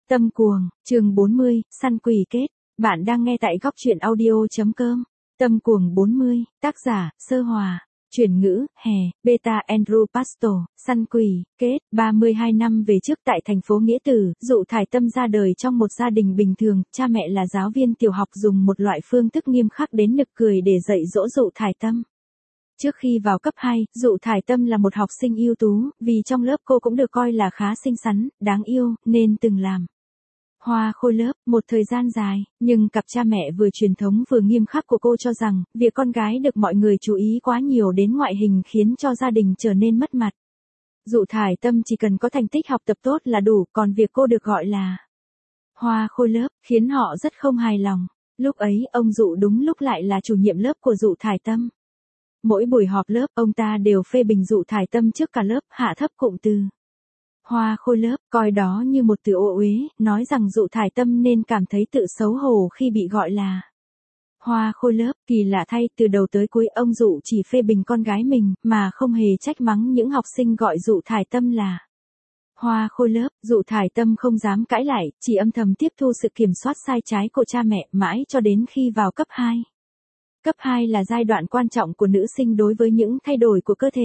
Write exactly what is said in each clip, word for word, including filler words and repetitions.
Tâm cuồng, chương bốn mươi, săn quỷ kết. Bạn đang nghe tại góc truyện audio.com. Tâm cuồng bốn mươi, tác giả, Sơ Hòa. Chuyển ngữ, hè, beta Andrew Pastor, săn quỷ, kết. ba mươi hai năm về trước tại thành phố Nghĩa Tử, Dụ Thải Tâm ra đời trong một gia đình bình thường, cha mẹ là giáo viên tiểu học dùng một loại phương thức nghiêm khắc đến nực cười để dạy dỗ Dụ Thải Tâm. Trước khi vào cấp hai, Dụ Thải Tâm là một học sinh ưu tú, vì trong lớp cô cũng được coi là khá xinh xắn, đáng yêu, nên từng làm hoa khôi lớp một thời gian dài, nhưng cặp cha mẹ vừa truyền thống vừa nghiêm khắc của cô cho rằng, việc con gái được mọi người chú ý quá nhiều đến ngoại hình khiến cho gia đình trở nên mất mặt. Dụ Thải Tâm chỉ cần có thành tích học tập tốt là đủ, còn việc cô được gọi là hoa khôi lớp, khiến họ rất không hài lòng. Lúc ấy, ông Dụ đúng lúc lại là chủ nhiệm lớp của Dụ Thải Tâm. Mỗi buổi họp lớp, ông ta đều phê bình Dụ Thải Tâm trước cả lớp, hạ thấp cụm từ hoa khôi lớp, coi đó như một từ ô uế, nói rằng Dụ Thải Tâm nên cảm thấy tự xấu hổ khi bị gọi là hoa khôi lớp. Kỳ lạ thay, từ đầu tới cuối ông Dụ chỉ phê bình con gái mình, mà không hề trách mắng những học sinh gọi Dụ Thải Tâm là hoa khôi lớp. Dụ Thải Tâm không dám cãi lại, chỉ âm thầm tiếp thu sự kiểm soát sai trái của cha mẹ, mãi cho đến khi vào cấp hai. Cấp hai là giai đoạn quan trọng của nữ sinh đối với những thay đổi của cơ thể.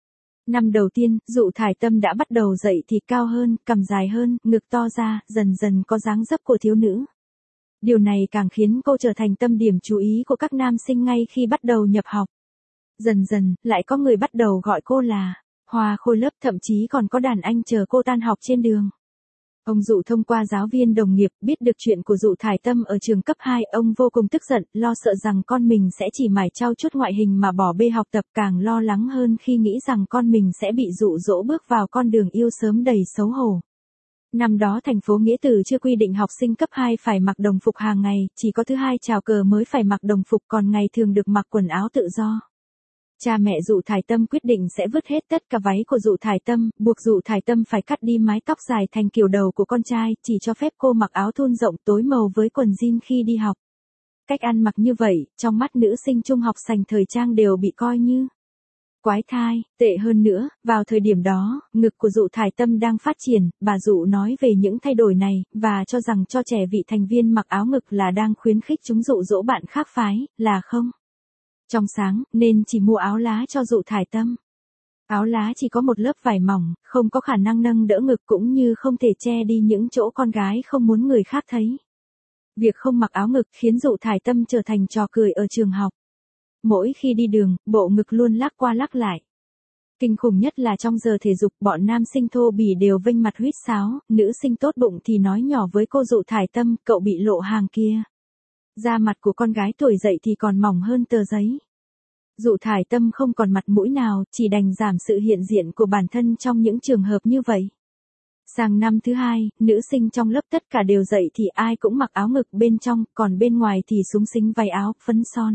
Năm đầu tiên, Dụ Thải Tâm đã bắt đầu dậy thì cao hơn, cằm dài hơn, ngực to ra, dần dần có dáng dấp của thiếu nữ. Điều này càng khiến cô trở thành tâm điểm chú ý của các nam sinh ngay khi bắt đầu nhập học. Dần dần, lại có người bắt đầu gọi cô là hoa khôi lớp, thậm chí còn có đàn anh chờ cô tan học trên đường. Ông Dụ thông qua giáo viên đồng nghiệp biết được chuyện của Dụ Thải Tâm ở trường cấp hai, ông vô cùng tức giận, lo sợ rằng con mình sẽ chỉ mải trau chuốt ngoại hình mà bỏ bê học tập, càng lo lắng hơn khi nghĩ rằng con mình sẽ bị dụ dỗ bước vào con đường yêu sớm đầy xấu hổ. Năm đó thành phố Nghĩa Tử chưa quy định học sinh cấp hai phải mặc đồng phục hàng ngày, chỉ có thứ hai chào cờ mới phải mặc đồng phục, còn ngày thường được mặc quần áo tự do. Cha mẹ Dụ Thải Tâm quyết định sẽ vứt hết tất cả váy của Dụ Thải Tâm, buộc Dụ Thải Tâm phải cắt đi mái tóc dài thành kiểu đầu của con trai, chỉ cho phép cô mặc áo thun rộng tối màu với quần jean khi đi học. Cách ăn mặc như vậy, trong mắt nữ sinh trung học sành thời trang đều bị coi như quái thai. Tệ hơn nữa, vào thời điểm đó, ngực của Dụ Thải Tâm đang phát triển, bà Dụ nói về những thay đổi này, và cho rằng cho trẻ vị thành viên mặc áo ngực là đang khuyến khích chúng dụ dỗ bạn khác phái, là không trong sáng, nên chỉ mua áo lá cho Dụ Thải Tâm. Áo lá chỉ có một lớp vải mỏng, không có khả năng nâng đỡ ngực cũng như không thể che đi những chỗ con gái không muốn người khác thấy. Việc không mặc áo ngực khiến Dụ Thải Tâm trở thành trò cười ở trường học. Mỗi khi đi đường, bộ ngực luôn lắc qua lắc lại. Kinh khủng nhất là trong giờ thể dục, bọn nam sinh thô bỉ đều vênh mặt huýt sáo, nữ sinh tốt bụng thì nói nhỏ với cô Dụ Thải Tâm, cậu bị lộ hàng kia. Da mặt của con gái tuổi dậy thì còn mỏng hơn tờ giấy. Dụ Thải Tâm không còn mặt mũi nào, chỉ đành giảm sự hiện diện của bản thân trong những trường hợp như vậy. Sang năm thứ hai, nữ sinh trong lớp tất cả đều dậy thì ai cũng mặc áo ngực bên trong, còn bên ngoài thì xúng xính váy áo, phấn son.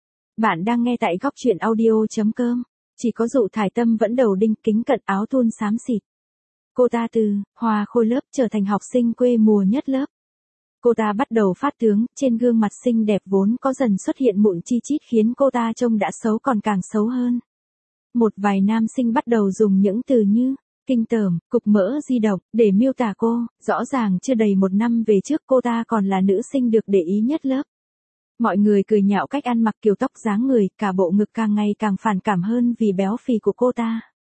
Bạn đang nghe tại góc truyện audio.com. Chỉ có Dụ Thải Tâm vẫn đầu đinh, kính cận, áo thun xám xịt. Cô ta từ hoa khôi lớp trở thành học sinh quê mùa nhất lớp. Cô ta bắt đầu phát tướng, trên gương mặt xinh đẹp vốn có dần xuất hiện mụn chi chít khiến cô ta trông đã xấu còn càng xấu hơn. Một vài nam sinh bắt đầu dùng những từ như kinh tởm, cục mỡ di động để miêu tả cô, rõ ràng chưa đầy một năm về trước cô ta còn là nữ sinh được để ý nhất lớp. Mọi người cười nhạo cách ăn mặc, kiểu tóc, dáng người, cả bộ ngực càng ngày càng phản cảm hơn vì béo phì của cô ta.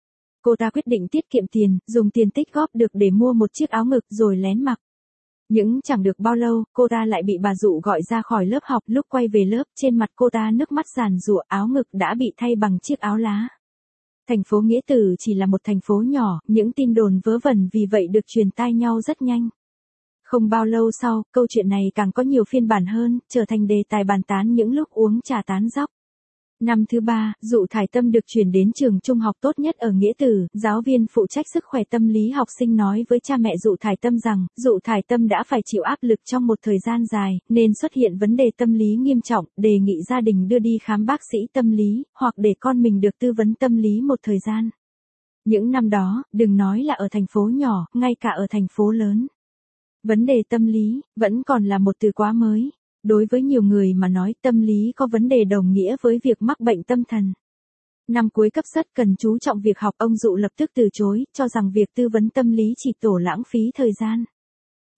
Cô ta quyết định tiết kiệm tiền, dùng tiền tích góp được để mua một chiếc áo ngực rồi lén mặc. Nhưng chẳng được bao lâu, cô ta lại bị bà Dụ gọi ra khỏi lớp học. Lúc quay về lớp, trên mặt cô ta nước mắt giàn giụa, áo ngực đã bị thay bằng chiếc áo lá. Thành phố Nghĩa Tử chỉ là một thành phố nhỏ, những tin đồn vớ vẩn vì vậy được truyền tai nhau rất nhanh. Không bao lâu sau, câu chuyện này càng có nhiều phiên bản hơn, trở thành đề tài bàn tán những lúc uống trà tán dóc. Năm thứ ba, Dụ Thải Tâm được chuyển đến trường trung học tốt nhất ở Nghĩa Tử, giáo viên phụ trách sức khỏe tâm lý học sinh nói với cha mẹ Dụ Thải Tâm rằng, Dụ Thải Tâm đã phải chịu áp lực trong một thời gian dài, nên xuất hiện vấn đề tâm lý nghiêm trọng, đề nghị gia đình đưa đi khám bác sĩ tâm lý, hoặc để con mình được tư vấn tâm lý một thời gian. Những năm đó, đừng nói là ở thành phố nhỏ, ngay cả ở thành phố lớn. Vấn đề tâm lý, vẫn còn là một từ quá mới. Đối với nhiều người mà nói, tâm lý có vấn đề đồng nghĩa với việc mắc bệnh tâm thần. Năm cuối cấp rất cần chú trọng việc học, ông Dụ lập tức từ chối, cho rằng việc tư vấn tâm lý chỉ tổ lãng phí thời gian.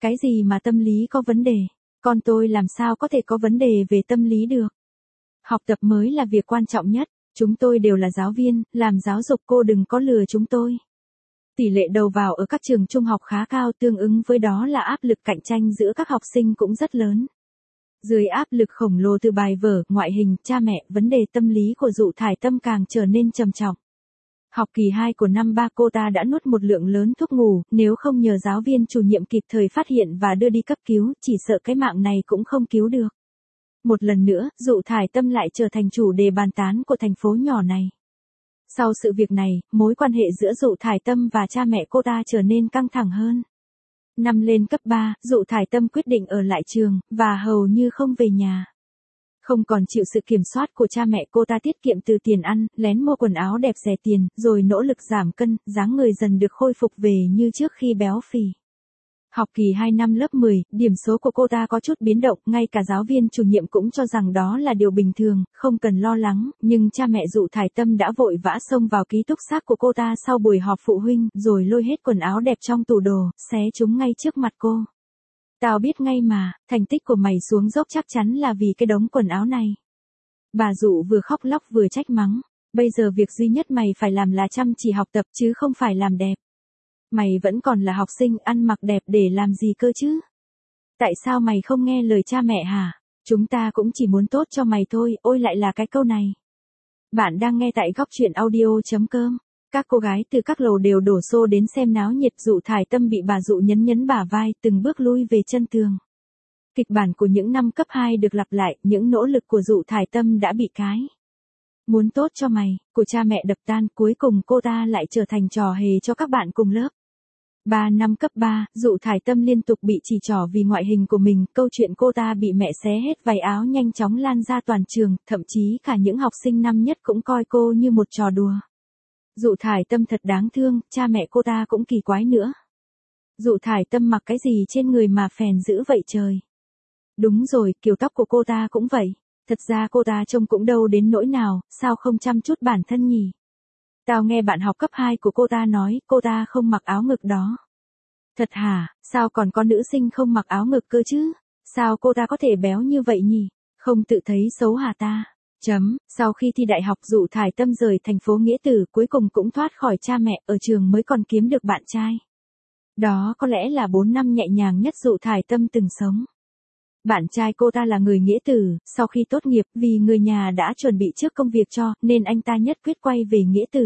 Cái gì mà tâm lý có vấn đề? Con tôi làm sao có thể có vấn đề về tâm lý được? Học tập mới là việc quan trọng nhất. Chúng tôi đều là giáo viên, làm giáo dục, cô đừng có lừa chúng tôi. Tỷ lệ đầu vào ở các trường trung học khá cao, tương ứng với đó là áp lực cạnh tranh giữa các học sinh cũng rất lớn. Dưới áp lực khổng lồ từ bài vở, ngoại hình, cha mẹ, vấn đề tâm lý của Dụ Thải Tâm càng trở nên trầm trọng. Học kỳ hai của năm ba cô ta đã nuốt một lượng lớn thuốc ngủ, nếu không nhờ giáo viên chủ nhiệm kịp thời phát hiện và đưa đi cấp cứu, chỉ sợ cái mạng này cũng không cứu được. Một lần nữa, Dụ Thải Tâm lại trở thành chủ đề bàn tán của thành phố nhỏ này. Sau sự việc này, mối quan hệ giữa Dụ Thải Tâm và cha mẹ cô ta trở nên căng thẳng hơn. Năm lên cấp ba, Dụ Thải Tâm quyết định ở lại trường, và hầu như không về nhà. Không còn chịu sự kiểm soát của cha mẹ, cô ta tiết kiệm từ tiền ăn, lén mua quần áo đẹp rẻ tiền, rồi nỗ lực giảm cân, dáng người dần được khôi phục về như trước khi béo phì. Học kỳ hai năm lớp mười, điểm số của cô ta có chút biến động, ngay cả giáo viên chủ nhiệm cũng cho rằng đó là điều bình thường, không cần lo lắng, nhưng cha mẹ Dụ Thải Tâm đã vội vã xông vào ký túc xá của cô ta sau buổi họp phụ huynh, rồi lôi hết quần áo đẹp trong tủ đồ, xé chúng ngay trước mặt cô. Tao biết ngay mà, thành tích của mày xuống dốc chắc chắn là vì cái đống quần áo này. Bà Dụ vừa khóc lóc vừa trách mắng, bây giờ việc duy nhất mày phải làm là chăm chỉ học tập chứ không phải làm đẹp. Mày vẫn còn là học sinh, ăn mặc đẹp để làm gì cơ chứ? Tại sao mày không nghe lời cha mẹ hả? Chúng ta cũng chỉ muốn tốt cho mày thôi, ôi lại là cái câu này. Bạn đang nghe tại góc truyện audio chấm com. Các cô gái từ các lầu đều đổ xô đến xem náo nhiệt, Dụ Thải Tâm bị bà Dụ nhấn nhấn bả vai, từng bước lui về chân tường. Kịch bản của những năm cấp hai được lặp lại, những nỗ lực của Dụ Thải Tâm đã bị cái muốn tốt cho mày của cha mẹ đập tan, cuối cùng cô ta lại trở thành trò hề cho các bạn cùng lớp. Ba năm cấp ba, Dụ Thải Tâm liên tục bị chỉ trỏ vì ngoại hình của mình, câu chuyện cô ta bị mẹ xé hết váy áo nhanh chóng lan ra toàn trường, thậm chí cả những học sinh năm nhất cũng coi cô như một trò đùa. Dụ Thải Tâm thật đáng thương, cha mẹ cô ta cũng kỳ quái nữa. Dụ Thải Tâm mặc cái gì trên người mà phèn dữ vậy trời? Đúng rồi, kiểu tóc của cô ta cũng vậy. Thật ra cô ta trông cũng đâu đến nỗi nào, sao không chăm chút bản thân nhỉ? Tao nghe bạn học cấp hai của cô ta nói, cô ta không mặc áo ngực đó. Thật hả, sao còn có nữ sinh không mặc áo ngực cơ chứ? Sao cô ta có thể béo như vậy nhỉ? Không tự thấy xấu hả ta? Chấm, sau khi thi đại học Dụ Thải Tâm rời thành phố Nghĩa Tử, cuối cùng cũng thoát khỏi cha mẹ, ở trường mới còn kiếm được bạn trai. Đó có lẽ là bốn năm nhẹ nhàng nhất Dụ Thải Tâm từng sống. Bạn trai cô ta là người Nghĩa Tử, sau khi tốt nghiệp, vì người nhà đã chuẩn bị trước công việc cho, nên anh ta nhất quyết quay về Nghĩa Tử.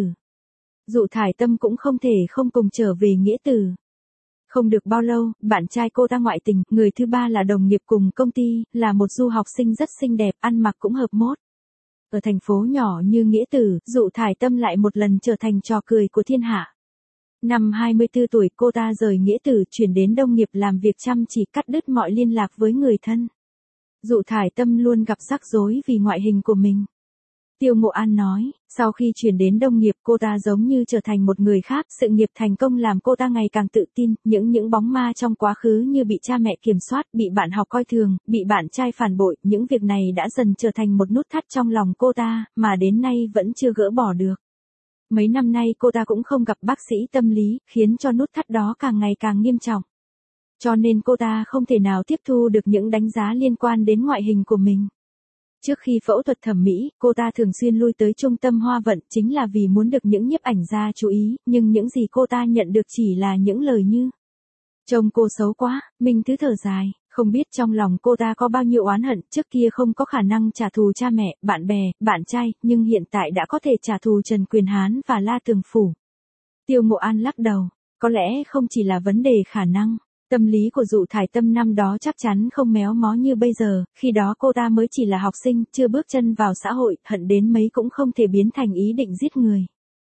Dụ Thải Tâm cũng không thể không cùng trở về Nghĩa Tử. Không được bao lâu, bạn trai cô ta ngoại tình, người thứ ba là đồng nghiệp cùng công ty, là một du học sinh rất xinh đẹp, ăn mặc cũng hợp mốt. Ở thành phố nhỏ như Nghĩa Tử, Dụ Thải Tâm lại một lần trở thành trò cười của thiên hạ. Năm hai mươi tư tuổi, cô ta rời Nghĩa Tử, chuyển đến Đông Nghiệp làm việc chăm chỉ, cắt đứt mọi liên lạc với người thân. Dụ Thải Tâm luôn gặp rắc rối vì ngoại hình của mình. Tiêu Ngộ An nói, sau khi chuyển đến Đông Nghiệp, cô ta giống như trở thành một người khác, sự nghiệp thành công làm cô ta ngày càng tự tin, những những bóng ma trong quá khứ như bị cha mẹ kiểm soát, bị bạn học coi thường, bị bạn trai phản bội, những việc này đã dần trở thành một nút thắt trong lòng cô ta, mà đến nay vẫn chưa gỡ bỏ được. Mấy năm nay cô ta cũng không gặp bác sĩ tâm lý, khiến cho nút thắt đó càng ngày càng nghiêm trọng. Cho nên cô ta không thể nào tiếp thu được những đánh giá liên quan đến ngoại hình của mình. Trước khi phẫu thuật thẩm mỹ, cô ta thường xuyên lui tới trung tâm Hoa Vận chính là vì muốn được những nhiếp ảnh gia chú ý, nhưng những gì cô ta nhận được chỉ là những lời như: trông cô xấu quá, Minh Thứ thở dài, không biết trong lòng cô ta có bao nhiêu oán hận, trước kia không có khả năng trả thù cha mẹ, bạn bè, bạn trai, nhưng hiện tại đã có thể trả thù Trần Quyền Hán và La Tường Phủ. Tiêu Ngộ An lắc đầu, có lẽ không chỉ là vấn đề khả năng. Tâm lý của Dụ Thải Tâm năm đó chắc chắn không méo mó như bây giờ, khi đó cô ta mới chỉ là học sinh, chưa bước chân vào xã hội, hận đến mấy cũng không thể biến thành ý định giết người.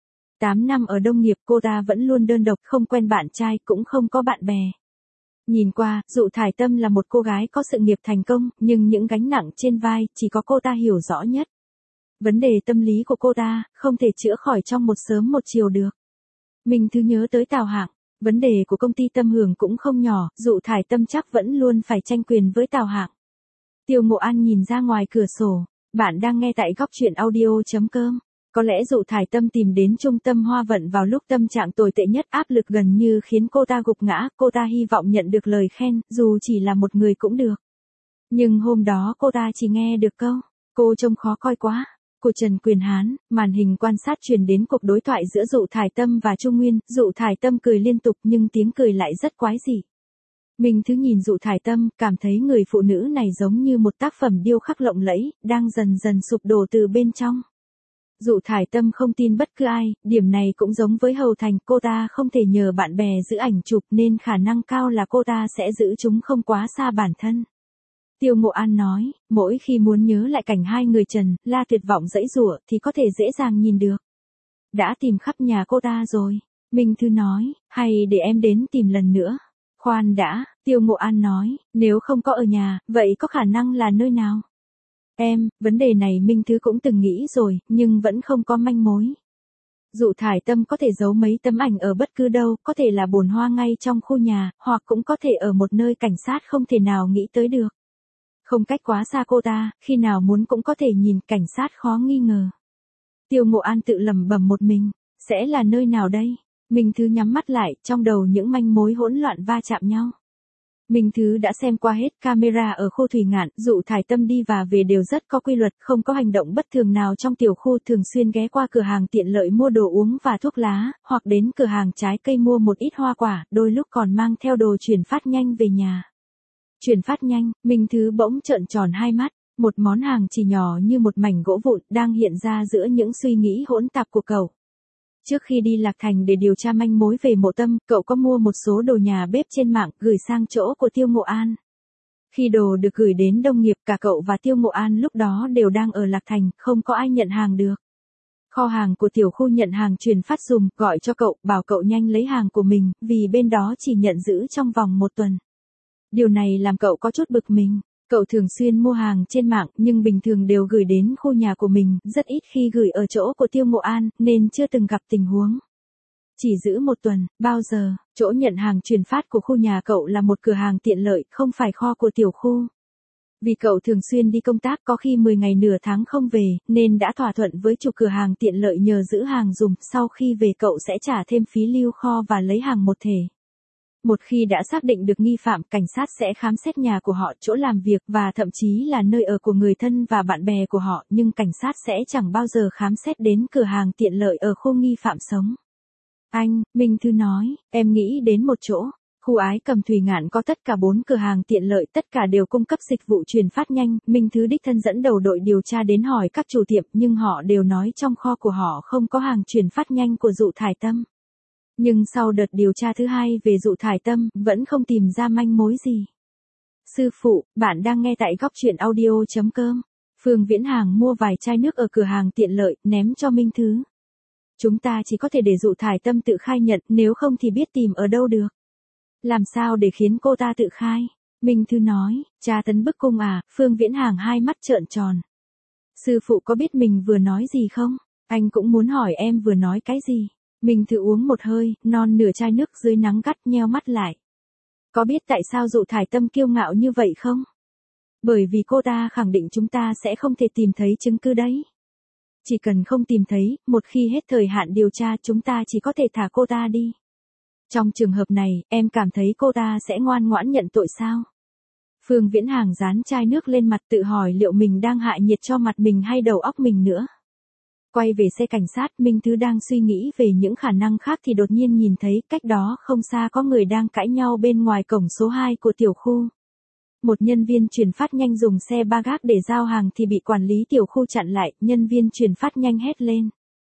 tám năm ở Đông Nghiệp, cô ta vẫn luôn đơn độc, không quen bạn trai, cũng không có bạn bè. Nhìn qua, Dụ Thải Tâm là một cô gái có sự nghiệp thành công, nhưng những gánh nặng trên vai, chỉ có cô ta hiểu rõ nhất. Vấn đề tâm lý của cô ta, không thể chữa khỏi trong một sớm một chiều được. Mình thứ nhớ tới Tào Hạng. Vấn đề của công ty Tâm Hưởng cũng không nhỏ, Dụ Thải Tâm chắc vẫn luôn phải tranh quyền với Tào Hạng. Tiêu Ngộ An nhìn ra ngoài cửa sổ. Bạn đang nghe tại góc truyện audio chấm com. Có lẽ Dụ Thải Tâm tìm đến trung tâm Hoa Vận vào lúc tâm trạng tồi tệ nhất, áp lực gần như khiến cô ta gục ngã, cô ta hy vọng nhận được lời khen, dù chỉ là một người cũng được. Nhưng hôm đó cô ta chỉ nghe được câu, cô trông khó coi quá, của Trần Quyền Hán. Màn hình quan sát truyền đến cuộc đối thoại giữa Dụ Thải Tâm và Trung Nguyên, Dụ Thải Tâm cười liên tục nhưng tiếng cười lại rất quái dị. Minh Thứ nhìn Dụ Thải Tâm, cảm thấy người phụ nữ này giống như một tác phẩm điêu khắc lộng lẫy, đang dần dần sụp đổ từ bên trong. Dụ Thải Tâm không tin bất cứ ai, điểm này cũng giống với Hầu Thành, cô ta không thể nhờ bạn bè giữ ảnh chụp nên khả năng cao là cô ta sẽ giữ chúng không quá xa bản thân. Tiêu Ngộ An nói, mỗi khi muốn nhớ lại cảnh hai người Trần, La tuyệt vọng giãy giụa thì có thể dễ dàng nhìn được. Đã tìm khắp nhà cô ta rồi. Minh Thư nói, hay để em đến tìm lần nữa. Khoan đã, Tiêu Ngộ An nói, nếu không có ở nhà, vậy có khả năng là nơi nào? Em, vấn đề này Minh Thứ cũng từng nghĩ rồi, nhưng vẫn không có manh mối. Dụ Thải Tâm có thể giấu mấy tấm ảnh ở bất cứ đâu, có thể là bồn hoa ngay trong khu nhà, hoặc cũng có thể ở một nơi cảnh sát không thể nào nghĩ tới được. Không cách quá xa cô ta, khi nào muốn cũng có thể nhìn, cảnh sát khó nghi ngờ. Tiêu Ngộ An tự lẩm bẩm một mình, sẽ là nơi nào đây? Minh Thứ nhắm mắt lại, trong đầu những manh mối hỗn loạn va chạm nhau. Minh Thứ đã xem qua hết camera ở khu Thủy Ngạn, Dụ Thải Tâm đi và về đều rất có quy luật, không có hành động bất thường nào trong tiểu khu, thường xuyên ghé qua cửa hàng tiện lợi mua đồ uống và thuốc lá, hoặc đến cửa hàng trái cây mua một ít hoa quả, đôi lúc còn mang theo đồ chuyển phát nhanh về nhà. Chuyển phát nhanh, Minh Thứ bỗng trợn tròn hai mắt, một món hàng chỉ nhỏ như một mảnh gỗ vụn đang hiện ra giữa những suy nghĩ hỗn tạp của cậu. Trước khi đi Lạc Thành để điều tra manh mối về Mộ Tâm, cậu có mua một số đồ nhà bếp trên mạng gửi sang chỗ của Tiêu Ngộ An. Khi đồ được gửi đến đồng nghiệp, cả cậu và Tiêu Ngộ An lúc đó đều đang ở Lạc Thành, không có ai nhận hàng được. Kho hàng của tiểu khu nhận hàng truyền phát dùm, gọi cho cậu, bảo cậu nhanh lấy hàng của mình, vì bên đó chỉ nhận giữ trong vòng một tuần. Điều này làm cậu có chút bực mình. Cậu thường xuyên mua hàng trên mạng, nhưng bình thường đều gửi đến khu nhà của mình, rất ít khi gửi ở chỗ của Tiêu Ngộ An, nên chưa từng gặp tình huống. Chỉ giữ một tuần, bao giờ, chỗ nhận hàng truyền phát của khu nhà cậu là một cửa hàng tiện lợi, không phải kho của tiểu khu. Vì cậu thường xuyên đi công tác, có khi mười ngày nửa tháng không về, nên đã thỏa thuận với chủ cửa hàng tiện lợi nhờ giữ hàng dùm, sau khi về cậu sẽ trả thêm phí lưu kho và lấy hàng một thể. Một khi đã xác định được nghi phạm, cảnh sát sẽ khám xét nhà của họ, chỗ làm việc và thậm chí là nơi ở của người thân và bạn bè của họ, nhưng cảnh sát sẽ chẳng bao giờ khám xét đến cửa hàng tiện lợi ở khu nghi phạm sống. Anh, Minh Thư nói, em nghĩ đến một chỗ. Khu Ái Cầm Thủy Ngạn có tất cả bốn cửa hàng tiện lợi, tất cả đều cung cấp dịch vụ truyền phát nhanh. Minh Thứ đích thân dẫn đầu đội điều tra đến hỏi các chủ tiệm, nhưng họ đều nói trong kho của họ không có hàng truyền phát nhanh của Dụ Thải Tâm. Nhưng sau đợt điều tra thứ hai về Dụ Thải Tâm, vẫn không tìm ra manh mối gì. Sư phụ, bạn đang nghe tại góc truyện audio chấm com. Phương Viễn Hàng mua vài chai nước ở cửa hàng tiện lợi, ném cho Minh Thứ. Chúng ta chỉ có thể để Dụ Thải Tâm tự khai nhận, nếu không thì biết tìm ở đâu được. Làm sao để khiến cô ta tự khai? Minh Thư nói, tra tấn bức cung à? Phương Viễn Hàng hai mắt trợn tròn. Sư phụ có biết mình vừa nói gì không? Anh cũng muốn hỏi em vừa nói cái gì. Minh Thư uống một hơi, non nửa chai nước dưới nắng gắt, nheo mắt lại. Có biết tại sao Dụ Thải Tâm kiêu ngạo như vậy không? Bởi vì cô ta khẳng định chúng ta sẽ không thể tìm thấy chứng cứ đấy. Chỉ cần không tìm thấy, một khi hết thời hạn điều tra chúng ta chỉ có thể thả cô ta đi. Trong trường hợp này, em cảm thấy cô ta sẽ ngoan ngoãn nhận tội sao? Phương Viễn Hàng dán chai nước lên mặt, tự hỏi liệu mình đang hại nhiệt cho mặt mình hay đầu óc mình nữa. Quay về xe cảnh sát, Minh Thứ đang suy nghĩ về những khả năng khác thì đột nhiên nhìn thấy cách đó không xa có người đang cãi nhau bên ngoài cổng số hai của tiểu khu. Một nhân viên chuyển phát nhanh dùng xe ba gác để giao hàng thì bị quản lý tiểu khu chặn lại, nhân viên chuyển phát nhanh hét lên.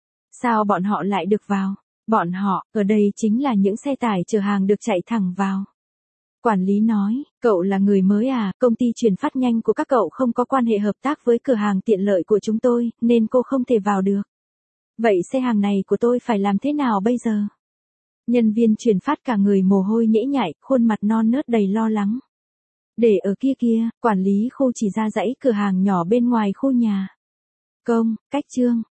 Sao bọn họ lại được vào? Bọn họ, ở đây chính là những xe tải chở hàng được chạy thẳng vào. Quản lý nói, cậu là người mới à, công ty chuyển phát nhanh của các cậu không có quan hệ hợp tác với cửa hàng tiện lợi của chúng tôi, nên cô không thể vào được. Vậy xe hàng này của tôi phải làm thế nào bây giờ? Nhân viên chuyển phát cả người mồ hôi nhễ nhại, khuôn mặt non nớt đầy lo lắng. Để ở kia kia, quản lý khu chỉ ra dãy cửa hàng nhỏ bên ngoài khu nhà. Công, cách trương,